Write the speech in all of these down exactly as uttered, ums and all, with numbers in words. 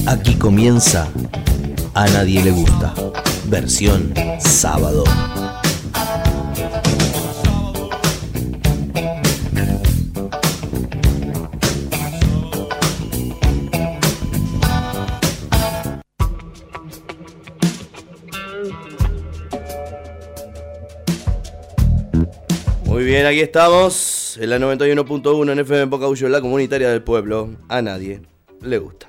Aquí comienza A Nadie Le Gusta, versión sábado. Muy bien, aquí estamos en la noventa y uno punto uno en F M Pocahullo, la comunitaria del pueblo. A nadie le gusta.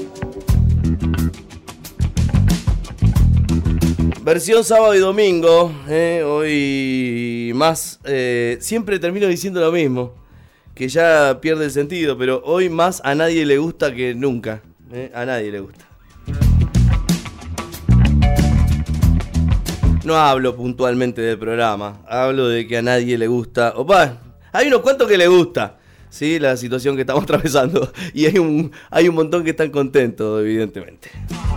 Versión sábado y domingo, eh, hoy más, eh, siempre termino diciendo lo mismo, que ya pierde el sentido, pero hoy más a nadie le gusta que nunca, eh, a nadie le gusta. No hablo puntualmente del programa, hablo de que a nadie le gusta, opa, hay unos cuantos que le gusta, sí, la situación que estamos atravesando, y hay un, hay un montón que están contentos, evidentemente.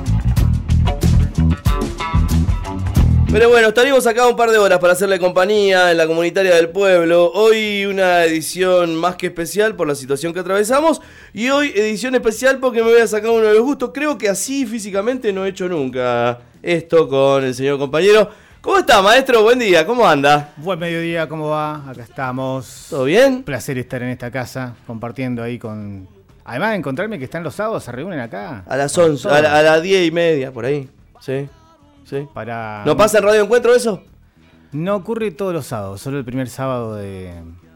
Pero bueno, estaríamos acá un par de horas para hacerle compañía en la comunitaria del pueblo. Hoy una edición más que especial por la situación que atravesamos. Y hoy edición especial porque me voy a sacar uno de los gustos. Creo que así físicamente no he hecho nunca esto con el señor compañero. ¿Cómo está, maestro? Buen día, ¿cómo anda? Buen mediodía, ¿cómo va? Acá estamos. ¿Todo bien? Un placer estar en esta casa, compartiendo ahí con... Además de encontrarme que están los sábados, se reúnen acá. A las once, a, la, a las diez y media, por ahí, sí. Sí. Para... ¿No pasa en Radio Encuentro eso? No ocurre todos los sábados, solo el primer sábado de,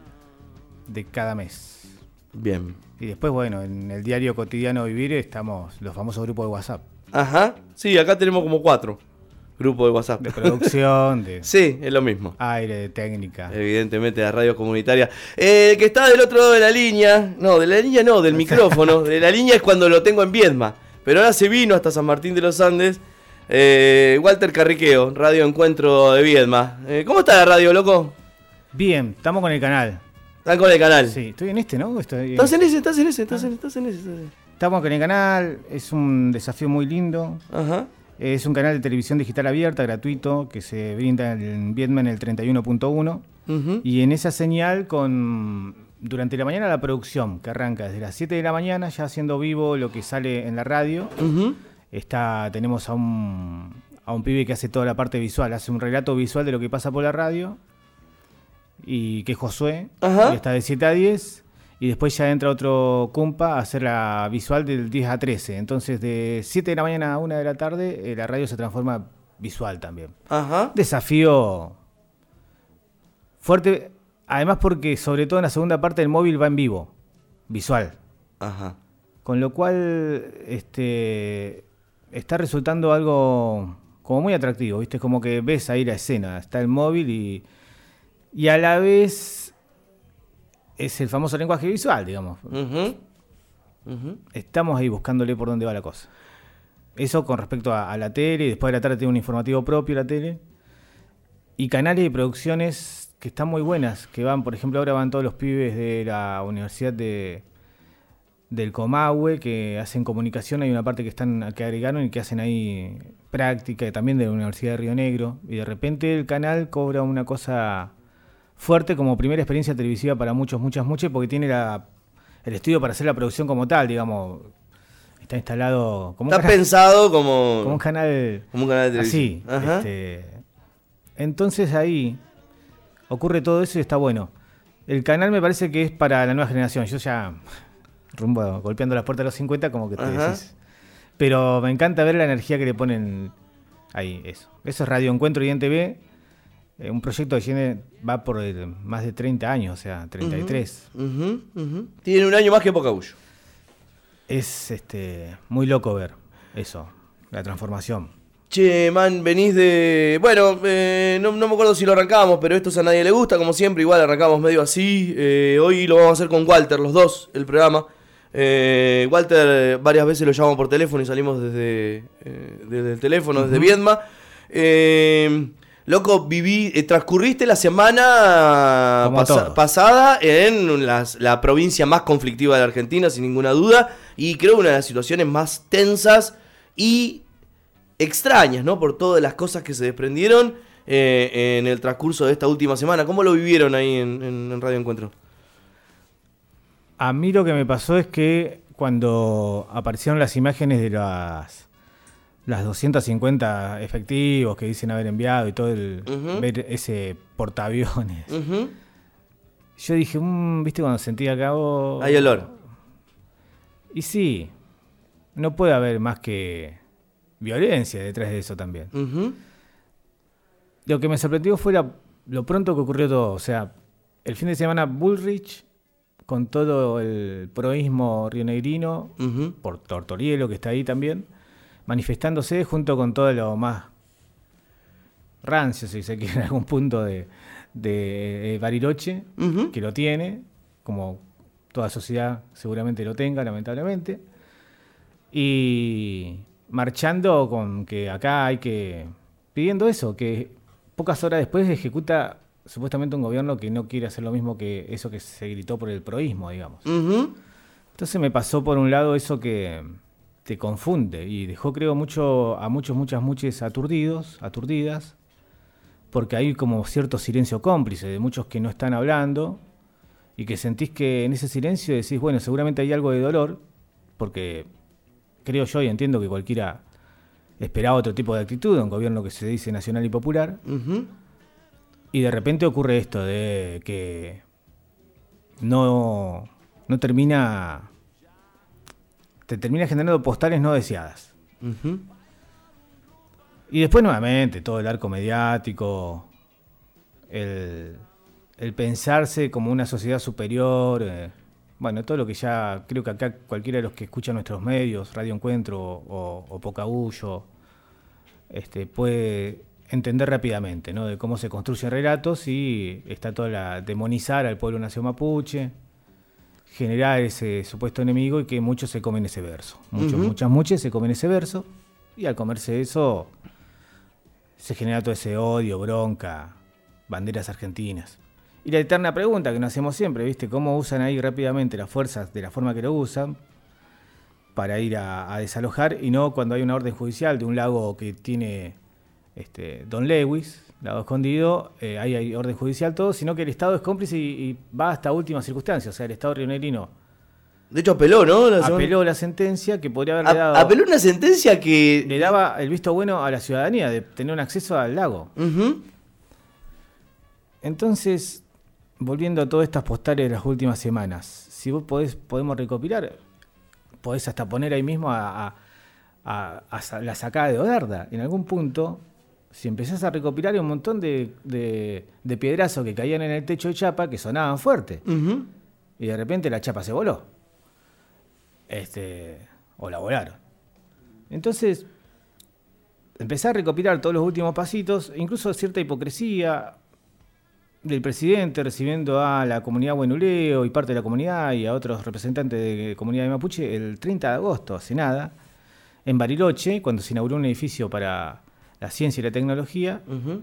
de cada mes. Bien. Y después, bueno, en el diario cotidiano Vivir estamos los famosos grupos de WhatsApp. Ajá, sí, acá tenemos como cuatro grupos de WhatsApp. De producción, de... Sí, es lo mismo. Aire, de técnica. Evidentemente, la radio comunitaria. Eh, el que está del otro lado de la línea, no, de la línea no, del micrófono. De la línea es cuando lo tengo en Viedma. Pero ahora se vino hasta San Martín de los Andes. Eh, Walter Carriqueo, Radio Encuentro de Viedma. Eh, ¿Cómo está la radio, loco? Bien, estamos con el canal. ¿Están con el canal? Sí, estoy en este, ¿no? Estoy... ¿Estás en ese? ¿Estás en ese? ¿Estás en, estás en ese? Estás en ese? Estamos con el canal, es un desafío muy lindo. Ajá. Es un canal de televisión digital abierta, gratuito, que se brinda en Viedma en el treinta y uno punto uno. Uh-huh. Y en esa señal, con durante la mañana la producción, que arranca desde las siete de la mañana, ya haciendo vivo lo que sale en la radio. Uh-huh. Está, tenemos a un, a un pibe que hace toda la parte visual, hace un relato visual de lo que pasa por la radio, y que es Josué, y está de siete a diez, y después ya entra otro compa a hacer la visual del diez a trece. Entonces de siete de la mañana a una de la tarde, eh, la radio se transforma visual también. Ajá. Desafío fuerte, además porque sobre todo en la segunda parte el móvil va en vivo, visual. Ajá. Con lo cual, este... está resultando algo como muy atractivo, ¿viste? Como que ves ahí la escena, está el móvil y, y a la vez es el famoso lenguaje visual, digamos. Uh-huh. Uh-huh. Estamos ahí buscándole por dónde va la cosa. Eso con respecto a, a la tele, y después de la tarde tiene un informativo propio la tele. Y canales de producciones que están muy buenas, que van, por ejemplo, ahora van todos los pibes de la Universidad de... del Comahue, que hacen comunicación, hay una parte que están que agregaron y que hacen ahí práctica, también de la Universidad de Río Negro, y de repente el canal cobra una cosa fuerte como primera experiencia televisiva para muchos, muchas, muchas, porque tiene la, el estudio para hacer la producción como tal, digamos, está instalado como está un canal, pensado como como un canal, como un canal de televisión. Así, este, entonces ahí ocurre todo eso y está bueno. El canal me parece que es para la nueva generación, yo ya... rumbo golpeando las puertas de los cincuenta, como que te Ajá. decís. Pero me encanta ver la energía que le ponen ahí, eso. Eso es Radio Encuentro y N T V, eh, un proyecto que tiene, va por el, más de treinta años, o sea, treinta y tres. Uh-huh. Uh-huh. Uh-huh. Tiene un año más que Pocahullo. Es este muy loco ver eso, la transformación. Che, man, venís de... Bueno, eh, no, no me acuerdo si lo arrancamos, pero esto a nadie le gusta, como siempre, igual arrancamos medio así. Eh, hoy lo vamos a hacer con Walter, los dos, el programa. Eh, Walter varias veces lo llamamos por teléfono y salimos desde, eh, desde el teléfono, uh-huh. desde Viedma. Eh, loco, viví, eh, transcurriste la semana pas- pasada en las, la provincia más conflictiva de la Argentina, sin ninguna duda, y creo una de las situaciones más tensas y extrañas, ¿no? Por todas las cosas que se desprendieron eh, en el transcurso de esta última semana. ¿Cómo lo vivieron ahí en, en, en Radio Encuentro? A mí lo que me pasó es que cuando aparecieron las imágenes de las, las doscientos cincuenta efectivos que dicen haber enviado y todo el uh-huh. ver ese portaaviones. Uh-huh. Yo dije, mmm, ¿viste cuando sentí acá? Oh, hay olor. Y sí, no puede haber más que violencia detrás de eso también. Uh-huh. Lo que me sorprendió fue la, lo pronto que ocurrió todo. O sea, el fin de semana Bullrich, con todo el proísmo rionegrino, uh-huh. por Tortorielo, que está ahí también, manifestándose junto con todo lo más rancio, si se quiere, en algún punto de, de Bariloche, uh-huh. que lo tiene, como toda sociedad seguramente lo tenga, lamentablemente, y marchando con que acá hay que, pidiendo eso, que pocas horas después ejecuta supuestamente un gobierno que no quiere hacer lo mismo que eso que se gritó por el proísmo, digamos. Uh-huh. Entonces me pasó por un lado eso que te confunde y dejó, creo, mucho a muchos, muchas, muchos aturdidos, aturdidas, porque hay como cierto silencio cómplice de muchos que no están hablando y que sentís que en ese silencio decís, bueno, seguramente hay algo de dolor, porque creo yo y entiendo que cualquiera esperaba otro tipo de actitud de un gobierno que se dice nacional y popular. Uh-huh. Y de repente ocurre esto de que no, no termina, te termina generando postales no deseadas. Uh-huh. Y después nuevamente todo el arco mediático, el, el pensarse como una sociedad superior, eh, bueno, todo lo que ya creo que acá cualquiera de los que escuchan nuestros medios, Radio Encuentro o, o Pocahullo, este, puede entender rápidamente, ¿no? De cómo se construyen relatos y está toda la demonizar al pueblo nación mapuche, generar ese supuesto enemigo y que muchos se comen ese verso. Muchos, uh-huh. muchas, muchas se comen ese verso y al comerse eso se genera todo ese odio, bronca, banderas argentinas. Y la eterna pregunta que nos hacemos siempre, ¿viste? ¿Cómo usan ahí rápidamente las fuerzas de la forma que lo usan para ir a, a desalojar y no cuando hay una orden judicial de un lago que tiene Este, Don Lewis, lago escondido, eh, ahí hay orden judicial todo, sino que el Estado es cómplice y, y va hasta últimas circunstancias. O sea, el Estado rionegrino de hecho apeló, ¿no? La apeló la sentencia que podría haberle dado. Apeló una sentencia que le daba el visto bueno a la ciudadanía de tener un acceso al lago. Uh-huh. Entonces, volviendo a todas estas postales de las últimas semanas, si vos podés, podemos recopilar, podés hasta poner ahí mismo a, a, a, a la sacada de Odarda. En algún punto, si empezás a recopilar, hay un montón de, de, de piedrazos que caían en el techo de chapa que sonaban fuerte. Uh-huh. Y de repente la chapa se voló. Este, o la volaron. Entonces, empecé a recopilar todos los últimos pasitos, incluso cierta hipocresía del presidente recibiendo a la comunidad huenuleo y parte de la comunidad y a otros representantes de comunidad de mapuche el treinta de agosto, hace nada, en Bariloche, cuando se inauguró un edificio para la ciencia y la tecnología, uh-huh.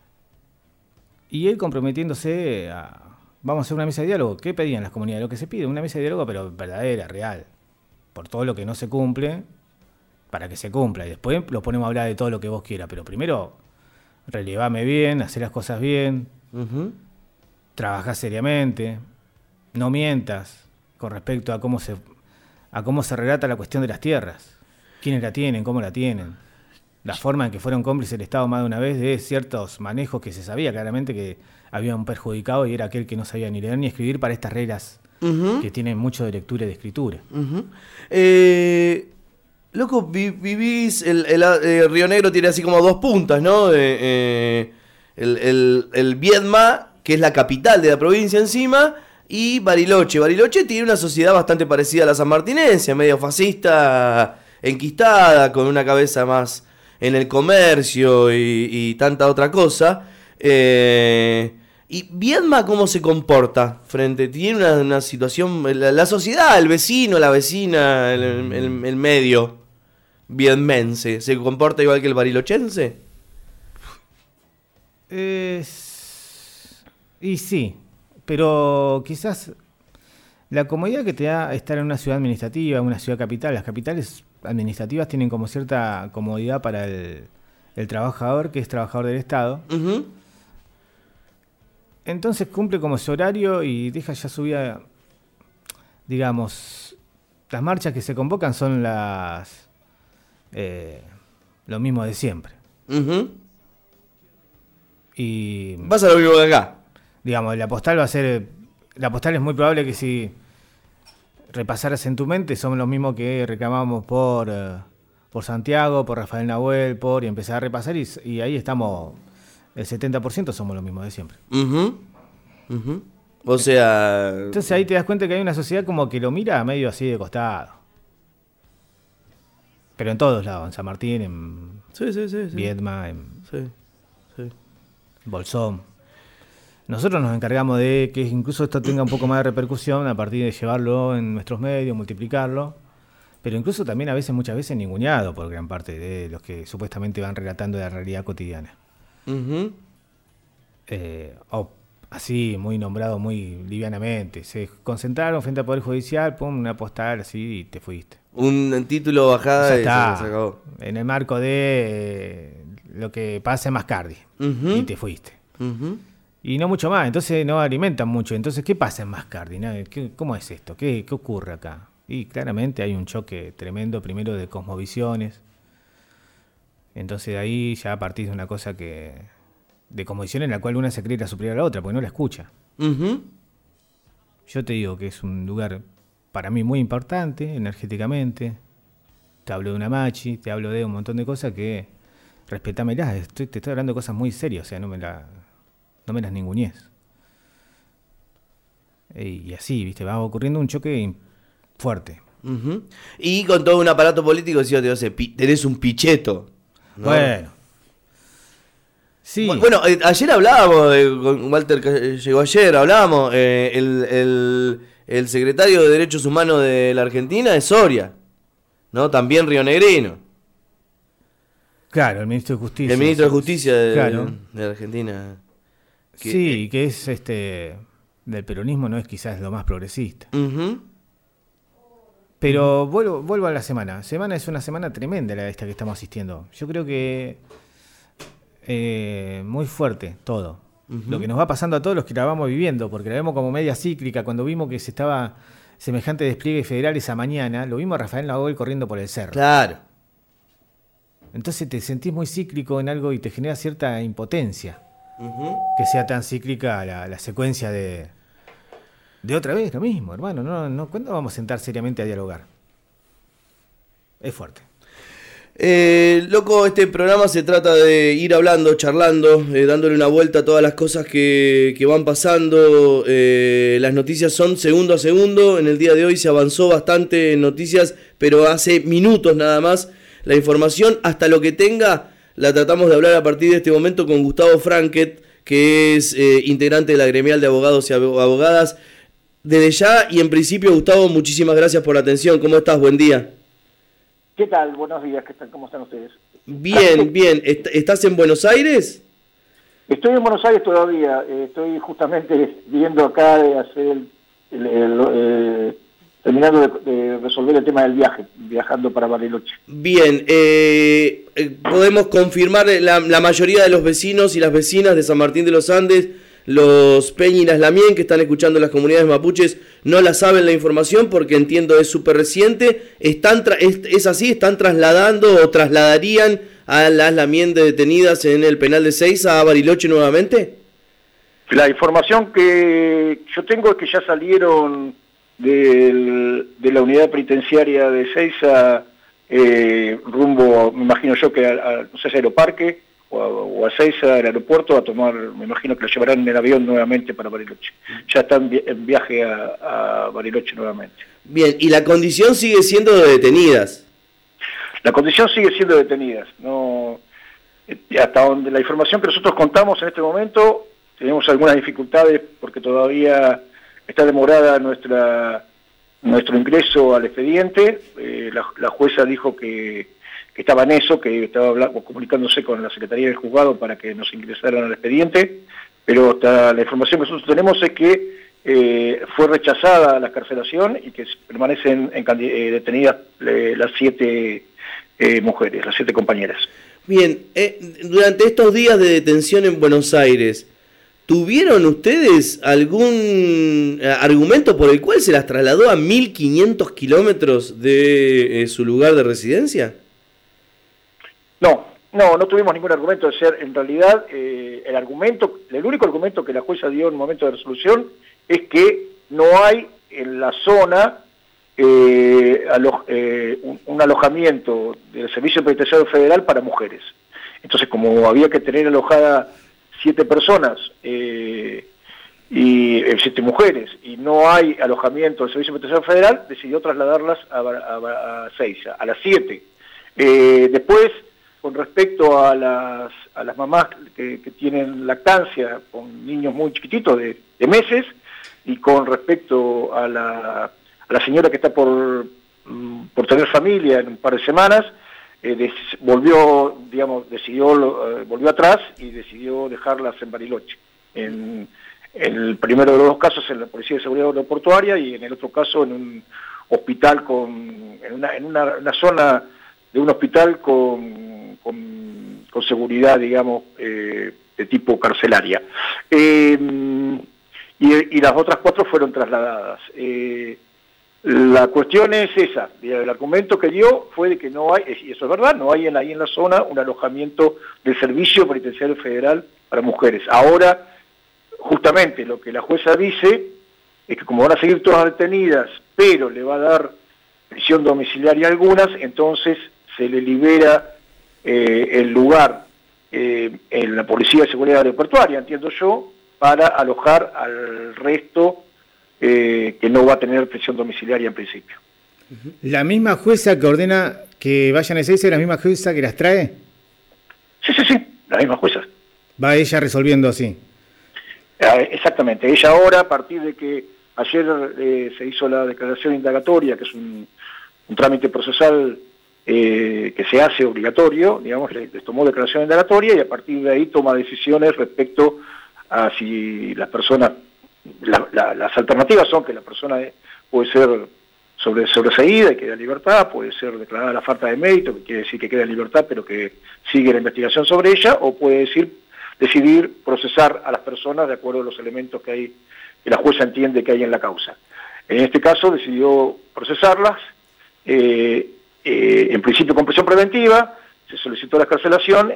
y él comprometiéndose a, vamos a hacer una mesa de diálogo. ¿Qué pedían las comunidades? Lo que se pide, una mesa de diálogo, pero verdadera, real, por todo lo que no se cumple, para que se cumpla, y después los ponemos a hablar de todo lo que vos quieras, pero primero relevame bien, hacer las cosas bien, uh-huh. trabajá seriamente, no mientas con respecto a cómo se a cómo se relata la cuestión de las tierras, quiénes la tienen, cómo la tienen, la forma en que fueron cómplices el Estado más de una vez de ciertos manejos que se sabía claramente que habían perjudicado y era aquel que no sabía ni leer ni escribir para estas reglas uh-huh. que tienen mucho de lectura y de escritura. Uh-huh. Eh... Loco, vi, vivís, el, el, el Río Negro tiene así como dos puntas, ¿no? Eh, eh, el, el, el Viedma, que es la capital de la provincia encima, y Bariloche. Bariloche tiene una sociedad bastante parecida a la sanmartinense, medio fascista, enquistada, con una cabeza más en el comercio y, y tanta otra cosa. Eh, ¿Y Viedma cómo se comporta frente? ¿Tiene una, una situación, la, la sociedad, el vecino, la vecina, el, el, el medio viedmense, se comporta igual que el barilochense? Es... Y sí, pero quizás la comodidad que te da estar en una ciudad administrativa, en una ciudad capital, las capitales administrativas tienen como cierta comodidad para el, el trabajador, que es trabajador del Estado. Uh-huh. Entonces cumple como su horario y deja ya su vida, digamos, las marchas que se convocan son las eh, lo mismo de siempre. Uh-huh. Y pasa lo mismo que acá. Digamos, la postal va a ser... La postal es muy probable que si repasaras en tu mente son los mismos que reclamamos por, uh, por Santiago, por Rafael Nahuel, por... Y empezar a repasar y, y ahí estamos... El setenta por ciento somos los mismos de siempre. Uh-huh. Uh-huh. O sea... Entonces ahí te das cuenta que hay una sociedad como que lo mira medio así de costado. Pero en todos lados, en San Martín, en sí, sí, sí, sí. Viedma, en sí, sí. Bolsón. Nosotros nos encargamos de que incluso esto tenga un poco más de repercusión a partir de llevarlo en nuestros medios, multiplicarlo. Pero incluso también a veces, muchas veces, ninguneado por gran parte de los que supuestamente van relatando la realidad cotidiana. Uh-huh. Eh, o así, muy nombrado, muy livianamente. Se concentraron frente al Poder Judicial, pum, una postal así y te fuiste. Un título bajada y se acabó. En el marco de eh, lo que pasa en Mascardi. Uh-huh. Y te fuiste. Uh-huh. Y no mucho más, entonces no alimentan mucho. Entonces, ¿qué pasa en Mascardi? ¿No? ¿Qué, ¿Cómo es esto? ¿Qué, ¿Qué ocurre acá? Y claramente hay un choque tremendo, primero de cosmovisiones. Entonces de ahí ya a partir de una cosa que... de cosmovisión en la cual una se cree superior a la otra, porque no la escucha. Uh-huh. Yo te digo que es un lugar para mí muy importante, energéticamente. Te hablo de una machi, te hablo de un montón de cosas que... Respetámelas, estoy, te estoy hablando de cosas muy serias, o sea, no me, la, no me las ningunees. Y así, viste, va ocurriendo un choque fuerte. Uh-huh. Y con todo un aparato político, si yo te digo, tenés un picheto, ¿no? Bueno. Sí. Bueno, eh, ayer hablábamos, eh, con Walter que llegó ayer, hablábamos, eh, el, el, el secretario de Derechos Humanos de la Argentina es Soria, ¿no? También rionegrino. Claro, el ministro de Justicia. El ministro de Justicia de, claro. de la Argentina. Que, sí, que es este del peronismo, no es quizás lo más progresista. Uh-huh. Pero uh-huh. vuelvo, vuelvo a la semana. Semana es una semana tremenda la esta que estamos asistiendo. Yo creo que eh, muy fuerte todo. Uh-huh. Lo que nos va pasando a todos los que la vamos viviendo, porque la vemos como media cíclica. Cuando vimos que se estaba semejante despliegue federal esa mañana, lo vimos a Rafael Nahuel corriendo por el cerro. Claro. Entonces te sentís muy cíclico en algo y te genera cierta impotencia. Uh-huh. Que sea tan cíclica la, la secuencia de... De otra vez, lo mismo, hermano. No, no, ¿cuándo vamos a sentar seriamente a dialogar? Es fuerte. Eh, loco, este programa se trata de ir hablando, charlando, eh, dándole una vuelta a todas las cosas que, que van pasando. Eh, las noticias son segundo a segundo. En el día de hoy se avanzó bastante en noticias, pero hace minutos nada más. La información, hasta lo que tenga, la tratamos de hablar a partir de este momento con Gustavo Franket, que es eh, integrante de la gremial de abogados y abogadas. Desde ya y en principio, Gustavo, muchísimas gracias por la atención. ¿Cómo estás? Buen día. ¿Qué tal? Buenos días. ¿Qué tal? ¿Cómo están ustedes? Bien, bien. ¿Estás en Buenos Aires? Estoy en Buenos Aires todavía. Estoy justamente viendo acá de hacer el... el, el, el terminando de, de resolver el tema del viaje, viajando para Bariloche. Bien, eh, podemos confirmar la, la mayoría de los vecinos y las vecinas de San Martín de los Andes, los Peña y las Lamien, que están escuchando las comunidades mapuches, no la saben la información porque entiendo es súper reciente. Están tra- es, es así, están trasladando o trasladarían a las Lamien detenidas en el penal de Seiza a Bariloche nuevamente. La información que yo tengo es que ya salieron de, de la unidad penitenciaria de Seiza eh, rumbo, me imagino yo que a, a no sé si Aeroparque o a, o a Seiza, el aeropuerto, a tomar, me imagino que lo llevarán en el avión nuevamente para Bariloche. Ya están en viaje a, a Bariloche nuevamente. Bien, y la condición sigue siendo de detenidas. La condición sigue siendo detenidas. No, hasta donde la información que nosotros contamos en este momento, tenemos algunas dificultades porque todavía está demorada nuestra nuestro ingreso al expediente. Eh, la, la jueza dijo que, que estaba en eso, que estaba hablando, comunicándose con la Secretaría del Juzgado para que nos ingresaran al expediente, pero hasta la información que nosotros tenemos es que eh, fue rechazada la excarcelación y que permanecen en, eh, detenidas eh, las siete eh, mujeres, las siete compañeras. Bien, eh, durante estos días de detención en Buenos Aires, ¿Tuvieron ustedes algún argumento por el cual se las trasladó a mil quinientos kilómetros de eh, su lugar de residencia? No, no, no tuvimos ningún argumento de ser, en realidad, eh, el argumento, el único argumento que la jueza dio en el momento de resolución es que no hay en la zona eh, alo eh, un, un alojamiento del Servicio Penitenciario Federal para mujeres. Entonces, como había que tener alojada siete personas, eh, y eh, siete mujeres, y no hay alojamiento del Servicio Penitenciario Federal, decidió trasladarlas a, a, a Seiza, a las siete. Eh, después, con respecto a las, a las mamás que, que tienen lactancia con niños muy chiquititos de, de meses, y con respecto a la, a la señora que está por, por tener familia en un par de semanas, eh, des, volvió, digamos, decidió, eh, volvió atrás y decidió dejarlas en Bariloche. En, en el primero de los dos casos en la Policía de Seguridad Aeroportuaria y en el otro caso en un hospital con, en una, en una, una zona de un hospital con, con, con seguridad, digamos, eh, de tipo carcelaria. Eh, y, y las otras cuatro fueron trasladadas. Eh, la cuestión es esa, el argumento que dio fue de que no hay, y eso es verdad, no hay en, ahí en la zona un alojamiento del Servicio Penitenciario Federal para mujeres. Ahora, justamente lo que la jueza dice es que como van a seguir todas detenidas, pero le va a dar prisión domiciliaria a algunas, entonces se le libera eh, el lugar eh, en la Policía de Seguridad Aeroportuaria, entiendo yo, para alojar al resto eh, que no va a tener prisión domiciliaria en principio. ¿La misma jueza que ordena que vayan a Ezeiza es la misma jueza que las trae? Sí, sí, sí, la misma jueza. Va ella resolviendo así. Eh, exactamente, ella ahora, a partir de que ayer eh, se hizo la declaración indagatoria, que es un, un trámite procesal eh, que se hace obligatorio, digamos, les le tomó declaración indagatoria y a partir de ahí toma decisiones respecto a si las personas, la, la, las alternativas son que la persona puede ser sobre, sobreseída y queda en libertad, puede ser declarada la falta de mérito, que quiere decir que queda en libertad pero que sigue la investigación sobre ella, o puede decir, decidir procesar a las personas de acuerdo a los elementos que hay, que la jueza entiende que hay en la causa. En este caso decidió procesarlas, eh, eh, en principio con prisión preventiva, se solicitó la excarcelación,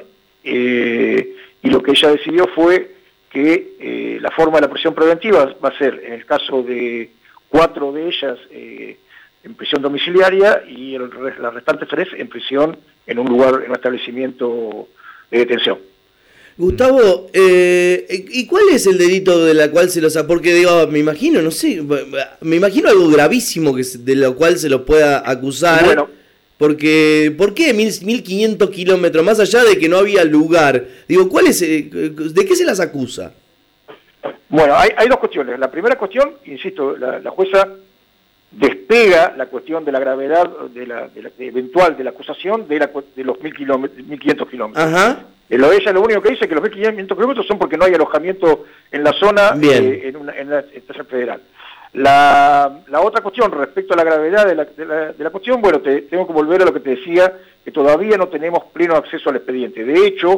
eh, y lo que ella decidió fue que eh, la forma de la prisión preventiva va a ser, en el caso de cuatro de ellas, eh, en prisión domiciliaria y el, las restantes tres en prisión en un lugar, en un establecimiento de detención. Gustavo, eh, ¿y cuál es el delito de la cual se los... Porque digo, me imagino, no sé, me imagino algo gravísimo que de lo cual se los pueda acusar. Bueno, porque, ¿por qué mil quinientos kilómetros? Más allá de que no había lugar. Digo, ¿cuál es, ¿de qué se las acusa? Bueno, hay, hay dos cuestiones. La primera cuestión, insisto, la, la jueza despega la cuestión de la gravedad de la, de la de eventual de la acusación de, la, de los mil quinientos kilómetros. Ajá. Lo, ella lo único que dice es que los mil quinientos kilómetros son porque no hay alojamiento en la zona, eh, en, una, en la estación federal. La, la otra cuestión, respecto a la gravedad de la, de la, de la cuestión, bueno, te, tengo que volver a lo que te decía, que todavía no tenemos pleno acceso al expediente. De hecho,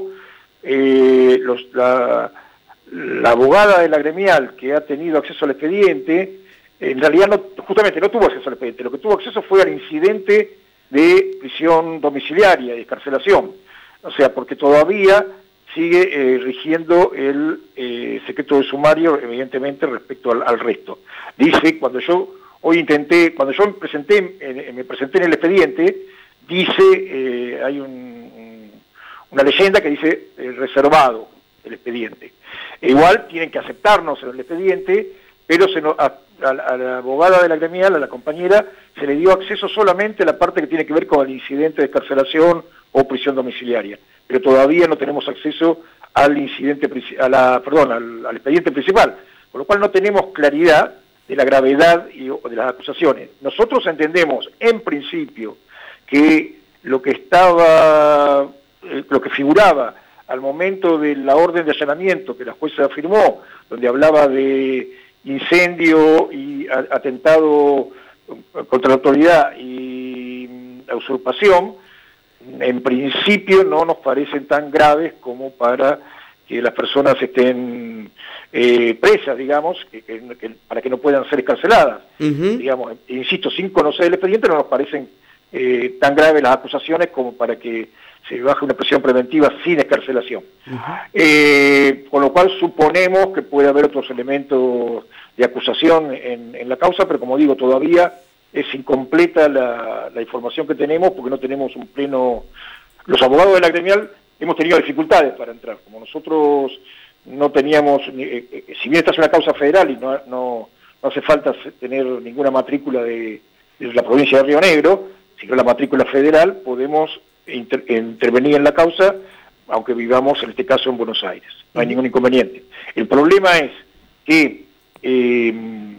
eh, los, la, la abogada de la gremial que ha tenido acceso al expediente, en realidad no, justamente no tuvo acceso al expediente, lo que tuvo acceso fue al incidente de prisión domiciliaria y excarcelación. O sea, porque todavía sigue eh, rigiendo el eh, secreto de sumario, evidentemente, respecto al, al resto. Dice, cuando yo hoy intenté, cuando yo me presenté, eh, me presenté en el expediente, dice, eh, hay un, un, una leyenda que dice eh, reservado el expediente. E igual tienen que aceptarnos en el expediente, pero se nos, a, a, a la abogada de la gremial, a la compañera, se le dio acceso solamente a la parte que tiene que ver con el incidente de excarcelación o prisión domiciliaria, pero todavía no tenemos acceso al incidente, a la, perdón, al, al expediente principal, con lo cual no tenemos claridad de la gravedad y, o de las acusaciones. Nosotros entendemos, en principio, que lo que estaba, eh, lo que figuraba al momento de la orden de allanamiento que la jueza firmó, donde hablaba de incendio y a, atentado contra la autoridad y la usurpación, en principio no nos parecen tan graves como para que las personas estén eh, presas, digamos, que, que, que, para que no puedan ser escarceladas. Uh-huh. Digamos, insisto, sin conocer el expediente no nos parecen eh, tan graves las acusaciones como para que se baje una prisión preventiva sin escarcelación. Uh-huh. Eh, con lo cual suponemos que puede haber otros elementos de acusación en, en la causa, pero como digo, todavía es incompleta la, la información que tenemos porque no tenemos un pleno... Los abogados de la gremial hemos tenido dificultades para entrar, como nosotros no teníamos, eh, si bien esta es una causa federal y no, no, no hace falta tener ninguna matrícula de, de la provincia de Río Negro, sino la matrícula federal, podemos inter, intervenir en la causa, aunque vivamos en este caso en Buenos Aires, no hay ningún inconveniente. El problema es que eh,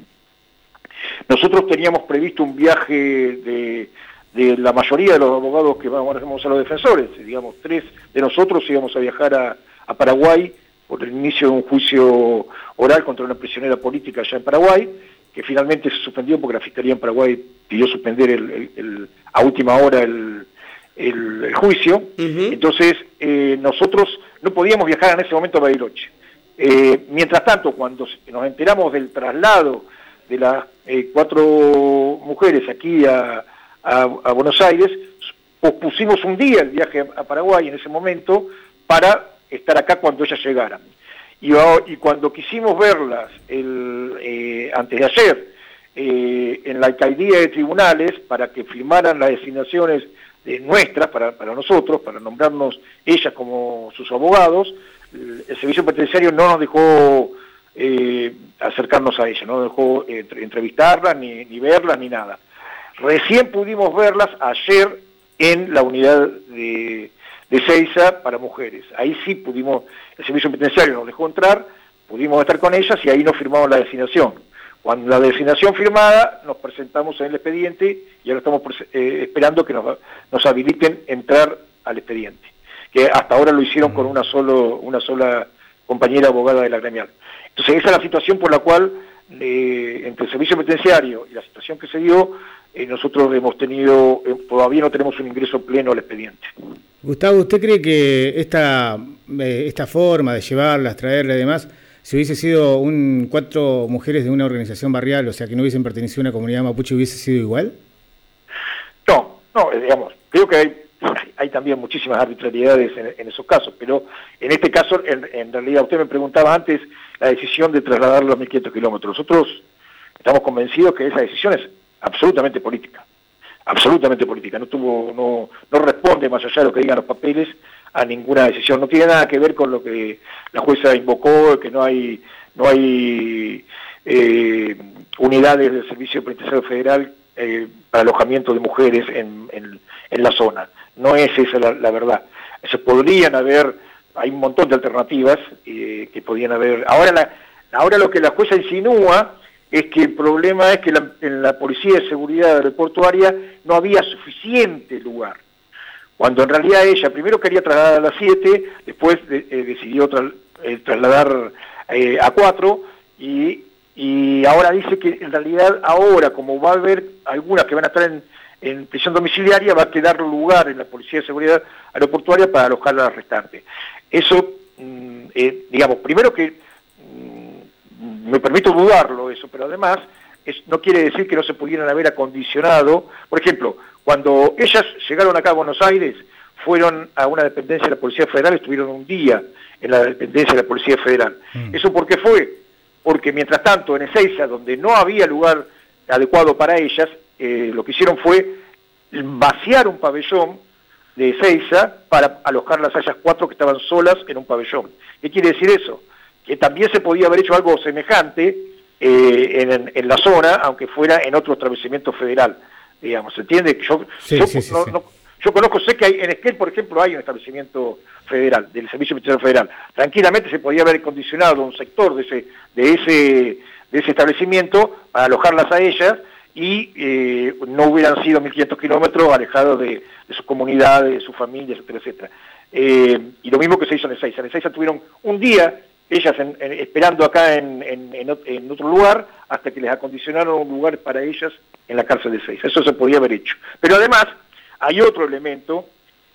nosotros teníamos previsto un viaje de... de la mayoría de los abogados que vamos, vamos a los defensores, digamos, tres de nosotros íbamos a viajar a, a Paraguay por el inicio de un juicio oral contra una prisionera política allá en Paraguay, que finalmente se suspendió porque la Fiscalía en Paraguay pidió suspender el, el, el, a última hora el, el, el juicio. Uh-huh. Entonces, eh, nosotros no podíamos viajar en ese momento a Bariloche. Eh, mientras tanto, cuando nos enteramos del traslado de las eh, cuatro mujeres aquí a A, a Buenos Aires, pospusimos un día el viaje a, a Paraguay en ese momento para estar acá cuando ellas llegaran. Y, y cuando quisimos verlas el, eh, antes de ayer eh, en la alcaldía de tribunales para que firmaran las designaciones de nuestras para, para nosotros, para nombrarnos ellas como sus abogados, el, el servicio penitenciario no nos dejó eh, acercarnos a ellas, no nos dejó eh, entrevistarlas, ni, ni verlas, ni nada. Recién pudimos verlas ayer en la unidad de, de Seiza para mujeres. Ahí sí pudimos, el servicio penitenciario nos dejó entrar, pudimos estar con ellas y ahí nos firmamos la designación. Cuando la designación firmada, nos presentamos en el expediente y ahora estamos eh, esperando que nos, nos habiliten entrar al expediente. Que hasta ahora lo hicieron con una, solo, una sola compañera abogada de la gremial. Entonces esa es la situación por la cual, eh, entre el servicio penitenciario y la situación que se dio, Eh, nosotros hemos tenido, eh, todavía no tenemos un ingreso pleno al expediente. Gustavo, ¿usted cree que esta, eh, esta forma de llevarlas, traerlas y demás, si hubiese sido un cuatro mujeres de una organización barrial, o sea, que no hubiesen pertenecido a una comunidad mapuche, hubiese sido igual? No, no, eh, digamos, creo que hay, hay también muchísimas arbitrariedades en, en esos casos, pero en este caso, en, en realidad, usted me preguntaba antes la decisión de trasladarlo a mil quinientos kilómetros. Nosotros estamos convencidos que esa decisión es absolutamente política, absolutamente política, no tuvo, no, no responde más allá de lo que digan los papeles a ninguna decisión, no tiene nada que ver con lo que la jueza invocó, que no hay, no hay eh, unidades del Servicio Penitenciario Federal eh, para alojamiento de mujeres en, en, en la zona, no es esa la, la verdad. Se podrían haber, hay un montón de alternativas eh, que podían haber, ahora, la, ahora lo que la jueza insinúa es que el problema es que la, en la Policía de Seguridad Aeroportuaria no había suficiente lugar. Cuando en realidad ella primero quería trasladar a las siete, después de, eh, decidió tra, eh, trasladar eh, a cuatro, y, y ahora dice que en realidad ahora, como va a haber algunas que van a estar en, en prisión domiciliaria, va a quedar lugar en la Policía de Seguridad Aeroportuaria para alojar a las restantes. Eso, mm, eh, digamos, primero que me permito dudarlo eso, pero además es, no quiere decir que no se pudieran haber acondicionado. Por ejemplo, cuando ellas llegaron acá a Buenos Aires, fueron a una dependencia de la Policía Federal, estuvieron un día en la dependencia de la Policía Federal. Mm. ¿Eso por qué fue? Porque mientras tanto en Ezeiza, donde no había lugar adecuado para ellas, eh, lo que hicieron fue vaciar un pabellón de Ezeiza para alojarlas a ellas cuatro que estaban solas en un pabellón. ¿Qué quiere decir eso? Que también se podía haber hecho algo semejante eh, en, en la zona, aunque fuera en otro establecimiento federal, digamos, ¿se entiende? Yo, sí, yo, sí, sí, no, sí. No, yo conozco, sé que hay, en Esquel, por ejemplo, hay un establecimiento federal, del Servicio Penitenciario Federal. Tranquilamente se podía haber condicionado un sector de ese, de ese, de ese establecimiento para alojarlas a ellas y eh, no hubieran sido mil quinientos kilómetros alejados de, de sus comunidades, de sus familias, etcétera, etcétera. Eh, y lo mismo que se hizo en Ezeiza. En Ezeiza tuvieron un día ellas en, en, esperando acá en, en, en otro lugar, hasta que les acondicionaron un lugar para ellas en la cárcel de Ezeiza. Eso se podía haber hecho. Pero además, hay otro elemento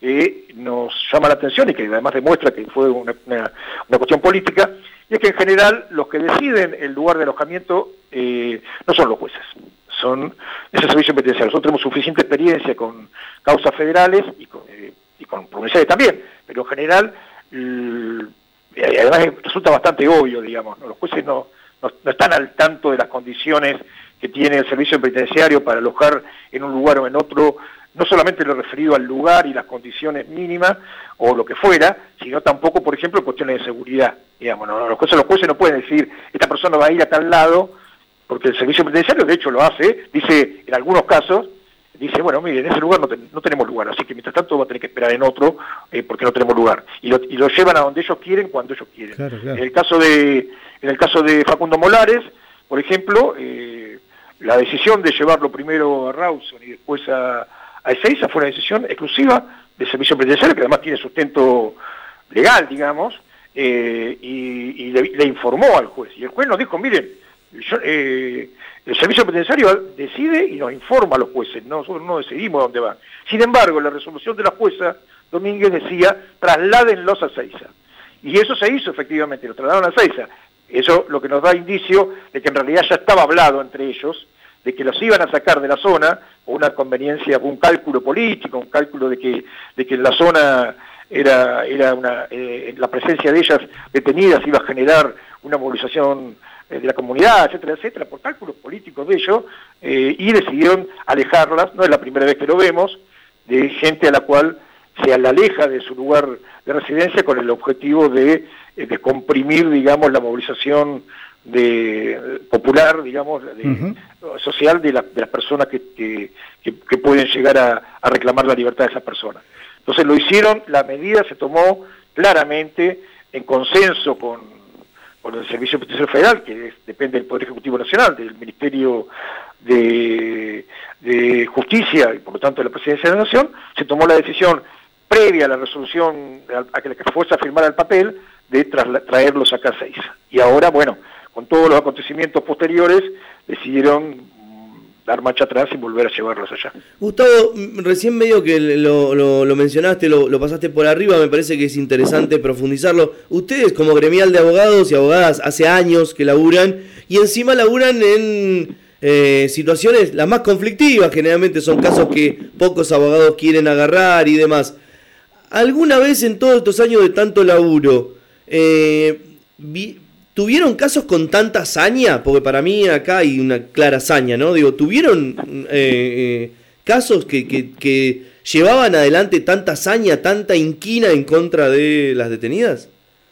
que nos llama la atención y que además demuestra que fue una, una, una cuestión política, y es que en general los que deciden el lugar de alojamiento eh, no son los jueces, son ese servicio penitenciario. Nosotros tenemos suficiente experiencia con causas federales y con, eh, y con provinciales también, pero en general, el, además resulta bastante obvio, digamos, ¿no? Los jueces no, no, no están al tanto de las condiciones que tiene el servicio penitenciario para alojar en un lugar o en otro, no solamente lo referido al lugar y las condiciones mínimas o lo que fuera, sino tampoco, por ejemplo, cuestiones de seguridad. Digamos, ¿no? Los jueces, los jueces no pueden decir, esta persona va a ir a tal lado, porque el servicio penitenciario de hecho lo hace, dice, en algunos casos, dice, bueno, mire, en ese lugar no, ten, no tenemos lugar, así que mientras tanto va a tener que esperar en otro, eh, porque no tenemos lugar. Y lo, y lo llevan a donde ellos quieren, cuando ellos quieren. Claro, claro. En el caso de, en el caso de Facundo Molares, por ejemplo, eh, la decisión de llevarlo primero a Rawson y después a, a Ezeiza fue una decisión exclusiva del servicio penitenciario, que además tiene sustento legal, digamos, eh, y, y le, le informó al juez. Y el juez nos dijo, miren, yo, eh, el servicio penitenciario decide y nos informa a los jueces, ¿no? Nosotros no decidimos dónde van. Sin embargo, la resolución de la jueza Domínguez decía, trasládenlos a Ezeiza. Y eso se hizo efectivamente, lo trasladaron a Ezeiza. Eso lo que nos da indicio de que en realidad ya estaba hablado entre ellos, de que los iban a sacar de la zona, por una conveniencia, por un cálculo político, un cálculo de que, de que en la zona era, era una, eh, la presencia de ellas detenidas iba a generar una movilización eh, de la comunidad, etcétera, etcétera, por cálculos políticos de ellos, eh, y decidieron alejarlas, no es la primera vez que lo vemos, de gente a la cual se la aleja de su lugar de residencia con el objetivo de, de comprimir, digamos, la movilización de popular, digamos, de, uh-huh. social de, la, de las personas que, que, que, que pueden llegar a, a reclamar la libertad de esas personas. Entonces lo hicieron, la medida se tomó claramente en consenso con, con el Servicio Penitenciario Federal, que es, depende del Poder Ejecutivo Nacional, del Ministerio de, de Justicia y por lo tanto de la Presidencia de la Nación. Se tomó la decisión previa a la resolución, a que la que fuese a firmar el papel, de tra- traerlos acá a Ezeiza. Y ahora, bueno, con todos los acontecimientos posteriores, decidieron dar marcha atrás y volver a llevarlos allá. Gustavo, recién medio que lo, lo, lo mencionaste, lo, lo pasaste por arriba, me parece que es interesante profundizarlo. Ustedes como gremial de abogados y abogadas hace años que laburan, y encima laburan en eh, situaciones las más conflictivas, generalmente son casos que pocos abogados quieren agarrar y demás. ¿Alguna vez en todos estos años de tanto laburo, eh, vi, tuvieron casos con tanta hazaña? Porque para mí acá hay una clara hazaña, ¿no? Digo, ¿tuvieron eh, eh, casos que, que, que llevaban adelante tanta hazaña, tanta inquina en contra de las detenidas?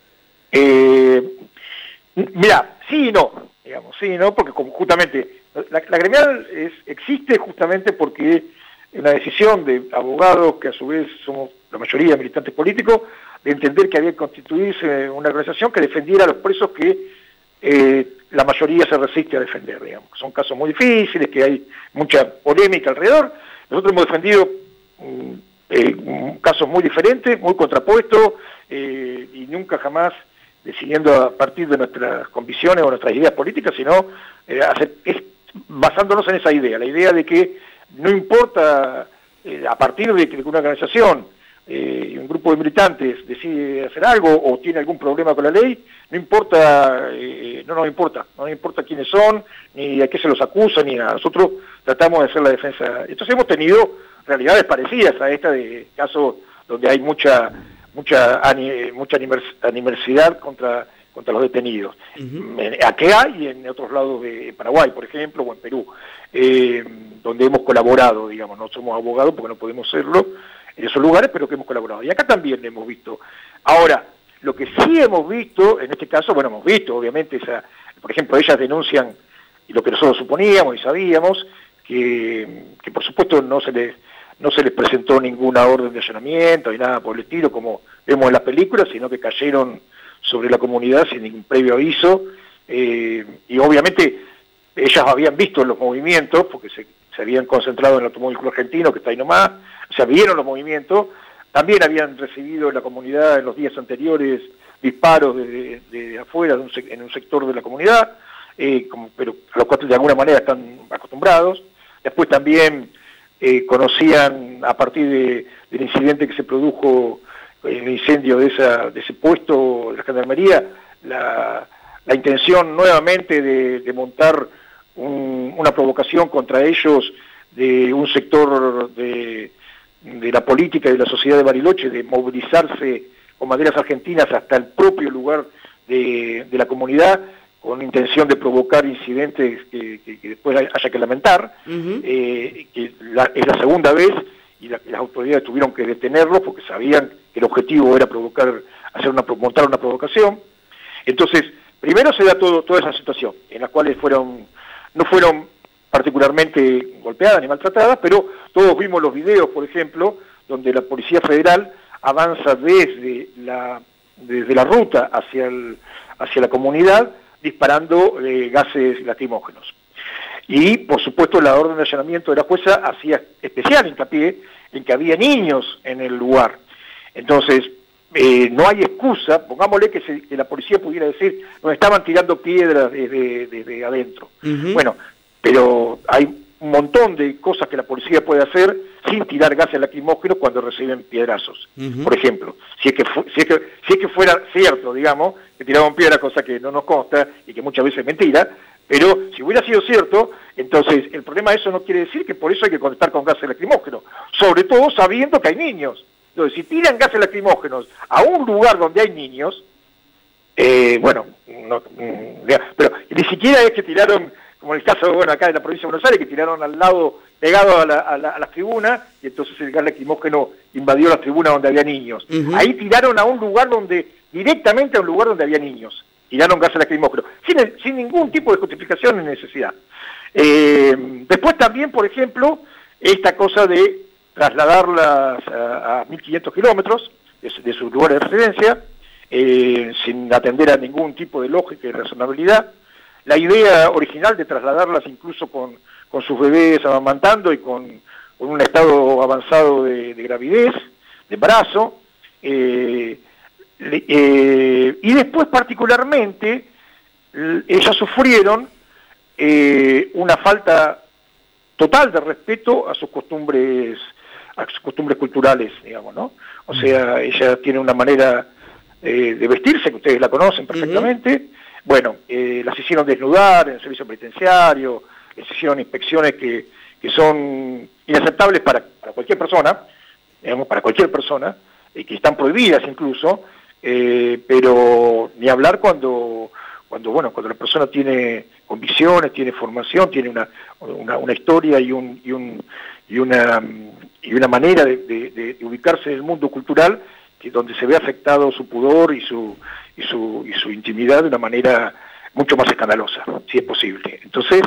Eh, mira, sí y no, digamos, sí y no, porque como justamente la, la gremial es, existe justamente porque es una decisión de abogados que a su vez somos la mayoría militantes políticos, de entender que había que constituirse una organización que defendiera a los presos que eh, la mayoría se resiste a defender, digamos. Son casos muy difíciles, que hay mucha polémica alrededor. Nosotros hemos defendido um, eh, casos muy diferentes, muy contrapuestos, eh, y nunca jamás decidiendo a partir de nuestras convicciones o nuestras ideas políticas, sino eh, hacer, es, basándonos en esa idea, la idea de que no importa, eh, a partir de que una organización Eh, un grupo de militantes decide hacer algo o tiene algún problema con la ley, no importa, eh, no nos importa, no nos importa quiénes son, ni a qué se los acusa, ni nada. Nosotros tratamos de hacer la defensa. Entonces hemos tenido realidades parecidas a esta de casos donde hay mucha mucha mucha animosidad contra contra los detenidos. Uh-huh. Acá y en otros lados de Paraguay, por ejemplo, o en Perú, eh, donde hemos colaborado, digamos, no somos abogados porque no podemos serlo en esos lugares, pero que hemos colaborado. Y acá también hemos visto. Ahora, lo que sí hemos visto, en este caso, bueno, hemos visto, obviamente, esa, por ejemplo, ellas denuncian, y lo que nosotros suponíamos y sabíamos, que, que por supuesto no se les no se les presentó ninguna orden de allanamiento ni nada por el estilo, como vemos en las películas, sino que cayeron sobre la comunidad sin ningún previo aviso, eh, y obviamente ellas habían visto los movimientos, porque se, se habían concentrado en el Automóvil Club Argentino, que está ahí nomás, o sea, vieron los movimientos, también habían recibido en la comunidad en los días anteriores disparos de, de, de afuera, de un, en un sector de la comunidad, eh, como, pero a los cuales de alguna manera están acostumbrados. Después también eh, conocían a partir de, del incidente que se produjo, el incendio de, esa, de ese puesto de la Gendarmería, la, la intención nuevamente de, de montar un, una provocación contra ellos de un sector de, de la política y de la sociedad de Bariloche, de movilizarse con banderas argentinas hasta el propio lugar de, de la comunidad, con intención de provocar incidentes que, que, que después haya que lamentar. Uh-huh. eh, que la, es la segunda vez, y la, las autoridades tuvieron que detenerlos porque sabían que el objetivo era provocar, hacer una, montar una provocación. Entonces, primero se da todo, toda esa situación, en la cual fueron, no fueron particularmente golpeadas ni maltratadas, pero todos vimos los videos, por ejemplo, donde la Policía Federal avanza desde la, desde la ruta hacia, el, hacia la comunidad, disparando eh, gases lacrimógenos. Y, por supuesto, la orden de allanamiento de la jueza hacía especial hincapié en que había niños en el lugar. Entonces, eh, no hay excusa, pongámosle que, se, que la policía pudiera decir, nos estaban tirando piedras desde, desde adentro. Uh-huh. Bueno, pero hay un montón de cosas que la policía puede hacer sin tirar gases lacrimógenos cuando reciben piedrazos. Uh-huh. Por ejemplo, si es, que fu- si, es que, si es que fuera cierto, digamos, que tiraban piedras, cosa que no nos consta y que muchas veces es mentira, pero si hubiera sido cierto, entonces el problema de eso no quiere decir que por eso hay que contestar con gases lacrimógenos, sobre todo sabiendo que hay niños. Entonces, si tiran gases lacrimógenos a un lugar donde hay niños, eh, bueno, no, pero ni siquiera es que tiraron, como en el caso, bueno, acá en la provincia de Buenos Aires, que tiraron al lado, pegado a, la, a, la, a las tribunas, y entonces el gas lacrimógeno invadió las tribunas donde había niños. Uh-huh. Ahí tiraron a un lugar donde, directamente a un lugar donde había niños, tiraron gases lacrimógenos, sin, sin ningún tipo de justificación ni necesidad. Eh, después también, por ejemplo, esta cosa de trasladarlas a, a mil quinientos kilómetros de, de su lugar de residencia, eh, sin atender a ningún tipo de lógica y razonabilidad. La idea original de trasladarlas incluso con, con sus bebés amamantando y con, con un estado avanzado de, de gravidez, de embarazo, eh, eh, y después particularmente ellas sufrieron eh, una falta total de respeto a sus costumbres, a sus costumbres culturales, digamos, ¿no? O sea, ella tiene una manera eh, de vestirse que ustedes la conocen perfectamente. Uh-huh. Bueno, eh, las hicieron desnudar en el servicio penitenciario, les hicieron inspecciones que, que son inaceptables para, para cualquier persona, digamos, para cualquier persona, y que están prohibidas incluso, eh, pero ni hablar cuando, cuando, bueno, cuando la persona tiene convicciones, tiene formación, tiene una, una, una historia y, un, y, un, y, una, y una manera de, de, de ubicarse en el mundo cultural, que donde se ve afectado su pudor y su y su y su intimidad de una manera mucho más escandalosa, si es posible. Entonces,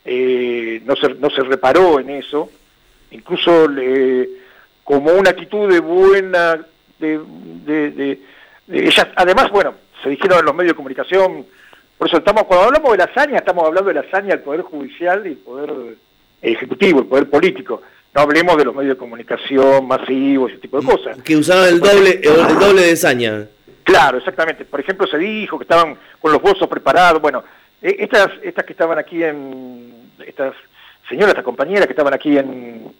eh, no se no se reparó en eso, incluso le, como una actitud de buena, de, de, de, de ellas, además, bueno, se dijeron en los medios de comunicación, por eso estamos, cuando hablamos de la hazaña, estamos hablando de la hazaña del Poder Judicial y el Poder Ejecutivo, el Poder Político. No hablemos de los medios de comunicación masivos, ese tipo de cosas. Que usaban el doble, el doble de saña. Claro, exactamente. Por ejemplo, se dijo que estaban con los bolsos preparados. Bueno, estas estas que estaban aquí en... Estas señoras, estas compañeras que estaban aquí en,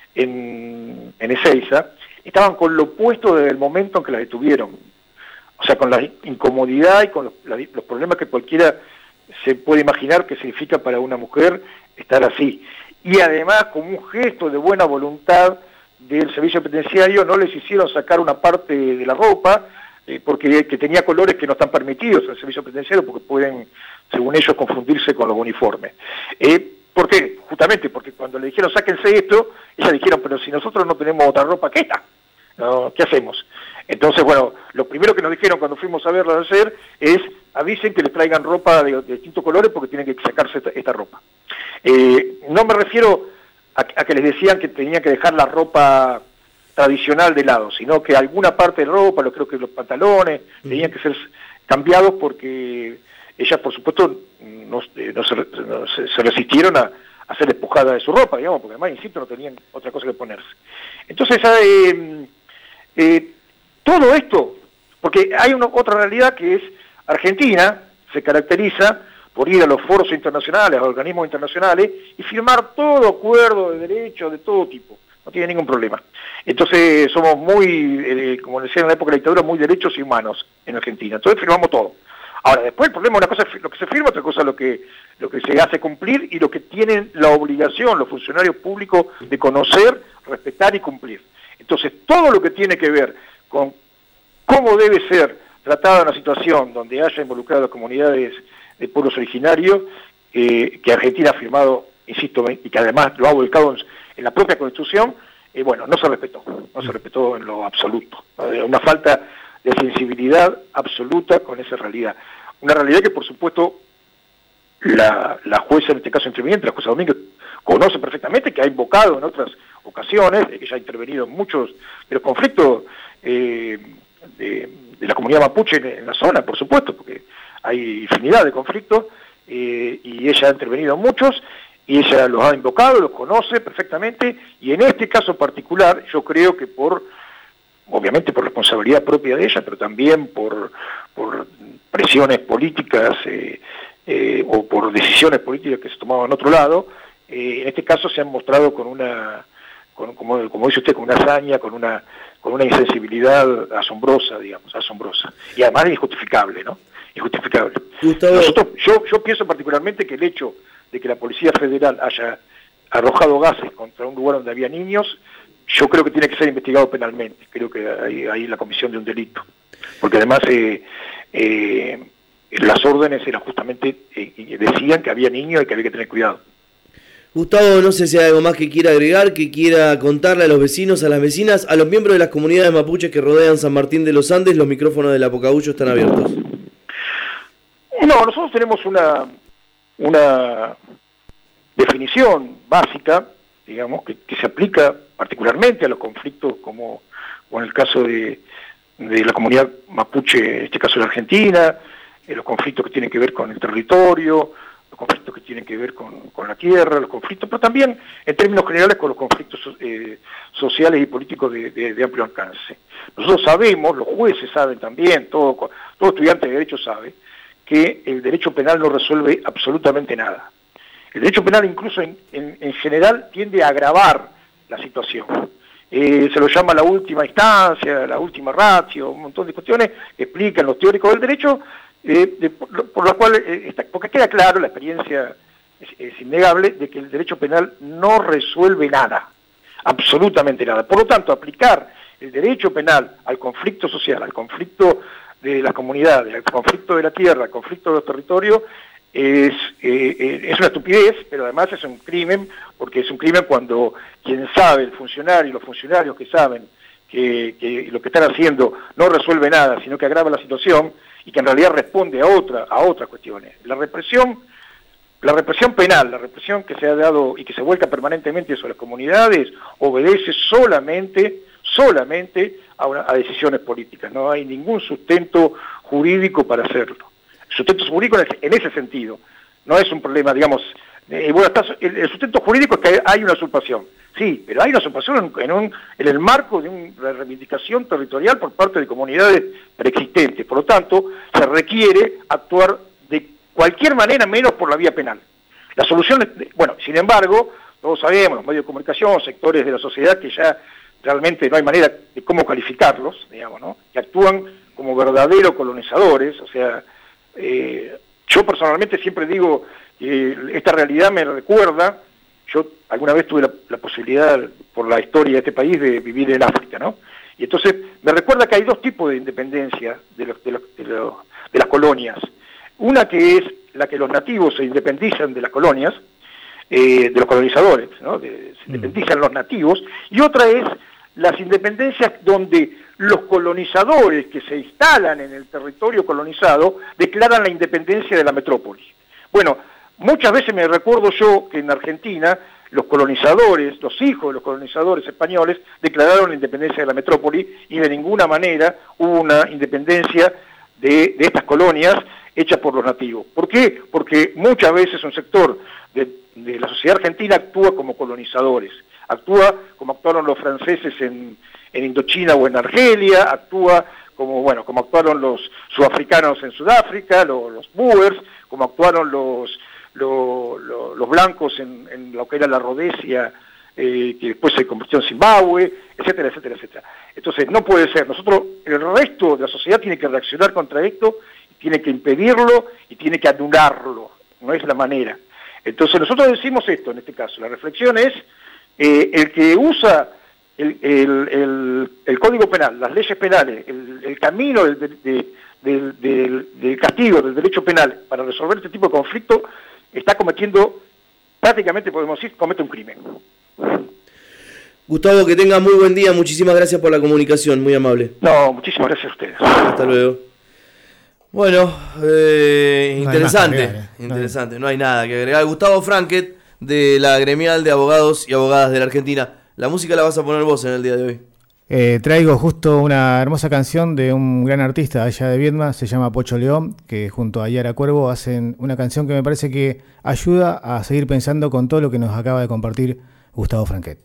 en, en Ezeiza, estaban con lo opuesto desde el momento en que las detuvieron. O sea, con la incomodidad y con los, la, los problemas que cualquiera se puede imaginar que significa para una mujer estar así. Y además, como un gesto de buena voluntad del servicio penitenciario, no les hicieron sacar una parte de la ropa, eh, porque que tenía colores que no están permitidos en el servicio penitenciario, porque pueden, según ellos, confundirse con los uniformes. Eh, ¿Por qué? Justamente porque cuando le dijeron, sáquense esto, ellas dijeron, pero si nosotros no tenemos otra ropa que esta, ¿no? ¿Qué hacemos? Entonces, bueno, lo primero que nos dijeron cuando fuimos a verla ayer es, avisen que les traigan ropa de, de distintos colores porque tienen que sacarse esta, esta ropa. Eh, no me refiero a, a que les decían que tenían que dejar la ropa tradicional de lado, sino que alguna parte de ropa, lo creo que los pantalones, uh-huh. tenían que ser cambiados porque ellas, por supuesto, no, no, se, no se, se resistieron a, a ser despojadas de su ropa, digamos, porque además, insisto, no tenían otra cosa que ponerse. Entonces, eh, eh, todo esto, porque hay una, otra realidad que es, Argentina se caracteriza por ir a los foros internacionales, a los organismos internacionales, y firmar todo acuerdo de derechos de todo tipo. No tiene ningún problema. Entonces somos muy, eh, como decía en la época de la dictadura, muy derechos y humanos en Argentina. Entonces firmamos todo. Ahora, después el problema, una cosa es lo que se firma, otra cosa es lo que, lo que se hace cumplir y lo que tienen la obligación los funcionarios públicos de conocer, respetar y cumplir. Entonces, todo lo que tiene que ver con cómo debe ser tratada una situación donde haya involucrado a comunidades de pueblos originarios, eh, que Argentina ha firmado, insisto, y que además lo ha volcado en, en la propia Constitución, eh, bueno, no se respetó, no se respetó en lo absoluto. Una falta de sensibilidad absoluta con esa realidad. Una realidad que, por supuesto, la, la jueza, en este caso interviniente, la jueza Domínguez, conoce perfectamente, que ha invocado en otras ocasiones, que ya ha intervenido en muchos de los conflictos eh, de, de la comunidad mapuche en, en la zona, por supuesto, porque hay infinidad de conflictos, eh, y ella ha intervenido en muchos, y ella los ha invocado, los conoce perfectamente, y en este caso particular, yo creo que por, obviamente por responsabilidad propia de ella, pero también por, por presiones políticas eh, eh, o por decisiones políticas que se tomaban en otro lado, eh, en este caso se han mostrado con una, con, como, como dice usted, con una hazaña, con una, con una insensibilidad asombrosa, digamos, asombrosa, y además injustificable, ¿no? Injustificable. Nosotros, yo, yo pienso particularmente que el hecho de que la Policía Federal haya arrojado gases contra un lugar donde había niños, yo creo que tiene que ser investigado penalmente. Creo que hay, hay la comisión de un delito. Porque además eh, eh, las órdenes eran justamente, eh, decían que había niños y que había que tener cuidado. Gustavo, no sé si hay algo más que quiera agregar, que quiera contarle a los vecinos, a las vecinas, a los miembros de las comunidades mapuches que rodean San Martín de los Andes. Los micrófonos del Apocabuyo están abiertos. No, nosotros tenemos una... una definición básica, digamos, que, que se aplica particularmente a los conflictos como, como en el caso de, de la comunidad mapuche, en este caso de la Argentina, eh, los conflictos que tienen que ver con el territorio, los conflictos que tienen que ver con, con la tierra, los conflictos, pero también en términos generales con los conflictos eh, sociales y políticos de, de, de amplio alcance. Nosotros sabemos, los jueces saben también, todo, todo estudiante de derecho sabe, que el derecho penal no resuelve absolutamente nada. El derecho penal incluso en, en, en general tiende a agravar la situación. Eh, se lo llama la última instancia, la última ratio, un montón de cuestiones que explican los teóricos del derecho, eh, de, por, por las cuales, eh, está, porque queda claro, la experiencia es, es innegable, de que el derecho penal no resuelve nada, absolutamente nada. Por lo tanto, aplicar el derecho penal al conflicto social, al conflicto de las comunidades, al conflicto de la tierra, al conflicto de los territorios, es, eh, es una estupidez, pero además es un crimen, porque es un crimen cuando quien sabe, el funcionario, los funcionarios que saben que, que lo que están haciendo no resuelve nada, sino que agrava la situación y que en realidad responde a otra, a otras cuestiones. La represión, la represión penal, la represión que se ha dado y que se vuelca permanentemente sobre las comunidades, obedece solamente, solamente a, una, a decisiones políticas. No hay ningún sustento jurídico para hacerlo. Sustento jurídico en ese sentido. No es un problema, digamos, eh, bueno, está, el, el sustento jurídico es que hay una usurpación. Sí, pero hay una usurpación en, en, un, en el marco de una reivindicación territorial por parte de comunidades preexistentes. Por lo tanto, se requiere actuar de cualquier manera menos por la vía penal. La solución, es, bueno, sin embargo, todos sabemos, los medios de comunicación, sectores de la sociedad que ya realmente no hay manera de cómo calificarlos, digamos, ¿no? Que actúan como verdaderos colonizadores, o sea, Eh, yo personalmente siempre digo que esta realidad me recuerda, yo alguna vez tuve la, la posibilidad por la historia de este país de vivir en África, ¿no? Y entonces me recuerda que hay dos tipos de independencia de, los, de, los, de, los, de las colonias. Una que es la que los nativos se independizan de las colonias, eh, de los colonizadores, ¿no? De, se independizan los nativos, y otra es las independencias donde los colonizadores que se instalan en el territorio colonizado declaran la independencia de la metrópoli. Bueno, muchas veces me recuerdo yo que en Argentina los colonizadores, los hijos de los colonizadores españoles declararon la independencia de la metrópoli y de ninguna manera hubo una independencia de, de estas colonias hechas por los nativos. ¿Por qué? Porque muchas veces un sector de, de la sociedad argentina actúa como colonizadores, actúa como actuaron los franceses en, en Indochina o en Argelia, actúa como bueno, como actuaron los sudafricanos en Sudáfrica, los, los Boers, como actuaron los los, los, los blancos en, en lo que era la Rodesia, eh, que después se convirtió en Zimbabue, etcétera, etcétera, etcétera. Entonces no puede ser. Nosotros, el resto de la sociedad tiene que reaccionar contra esto, tiene que impedirlo y tiene que anularlo. No es la manera. Entonces nosotros decimos esto en este caso. La reflexión es eh, el que usa el, el, el, el Código Penal, las leyes penales, el, el camino del, de, del, del, del castigo, del derecho penal para resolver este tipo de conflicto, está cometiendo, prácticamente podemos decir, comete un crimen. Gustavo, que tenga muy buen día. Muchísimas gracias por la comunicación, muy amable. No, muchísimas gracias a ustedes. Hasta luego. Bueno, eh, no interesante, agregar, eh. interesante, no hay nada que agregar. Gustavo Franket, de la Gremial de Abogados y Abogadas de la Argentina. La música la vas a poner vos en el día de hoy. Eh, traigo justo una hermosa canción de un gran artista allá de Viedma, se llama Pocho León, que junto a Yara Cuervo hacen una canción que me parece que ayuda a seguir pensando con todo lo que nos acaba de compartir Gustavo Franket.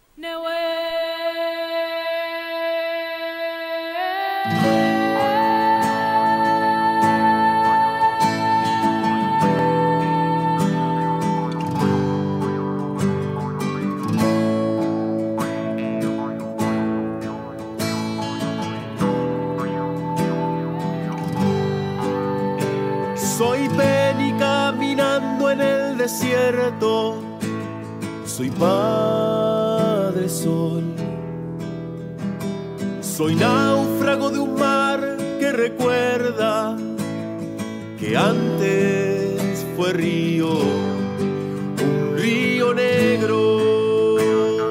Soy Penny caminando en el desierto, soy Padre Sol. Soy náufrago de un mar que recuerda que antes fue río, un río negro.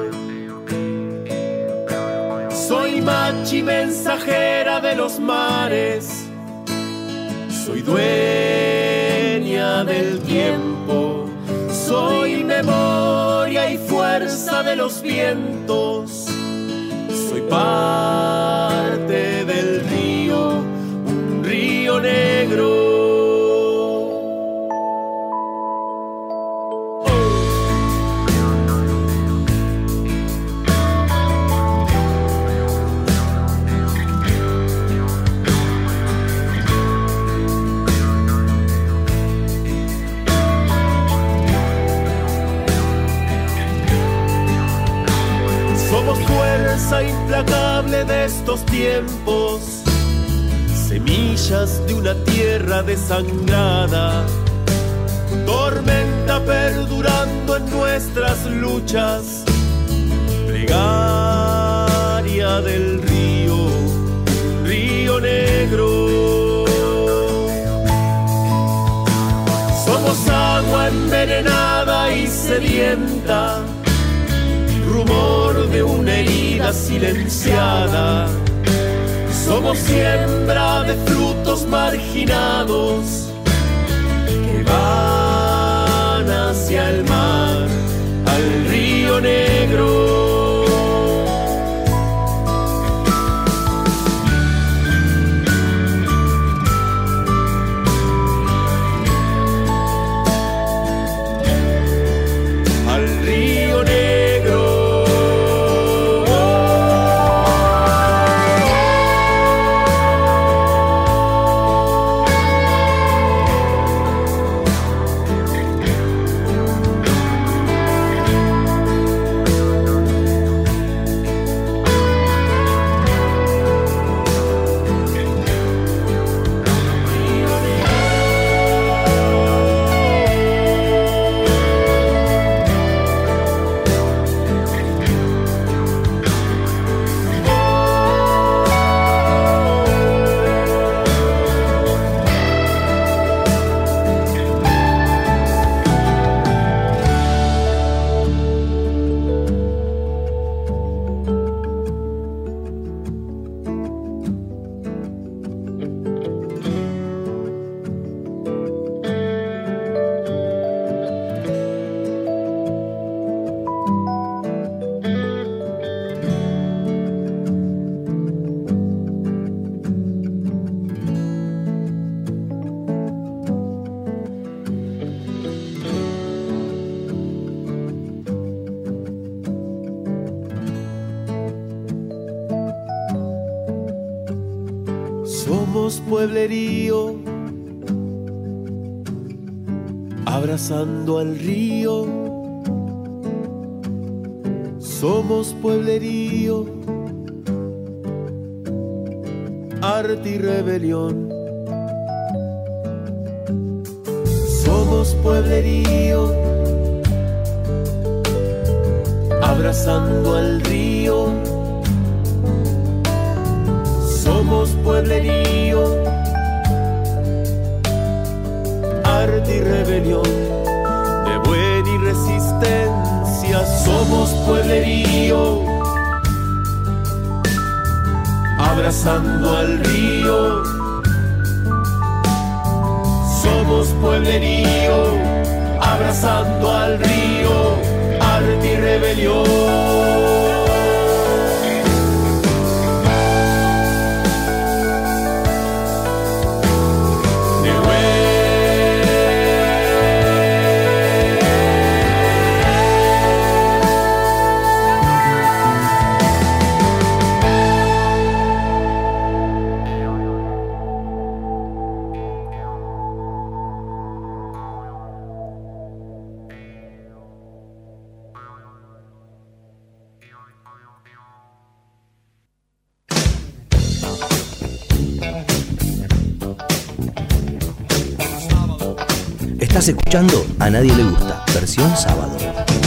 Soy machi mensajera de los mares, soy dueña del tiempo, soy memoria y fuerza de los vientos, soy parte del río, un río negro. Implacable de estos tiempos, semillas de una tierra desangrada, tormenta perdurando en nuestras luchas, plegaria del río, río negro. Somos agua envenenada y sedienta, rumor de una herida silenciada. Somos siembra de frutos marginados que van hacia el mar, al río negro. Al río negro. Somos pueblerío, abrazando al río. Somos pueblerío, arte y rebelión. Somos pueblerío, abrazando al río. Somos pueblerío, arte y rebelión, de buen y resistencia. Somos pueblerío, abrazando al río. Somos pueblerío, abrazando al río, arte y rebelión. Estás escuchando A Nadie Le Gusta, versión sábado.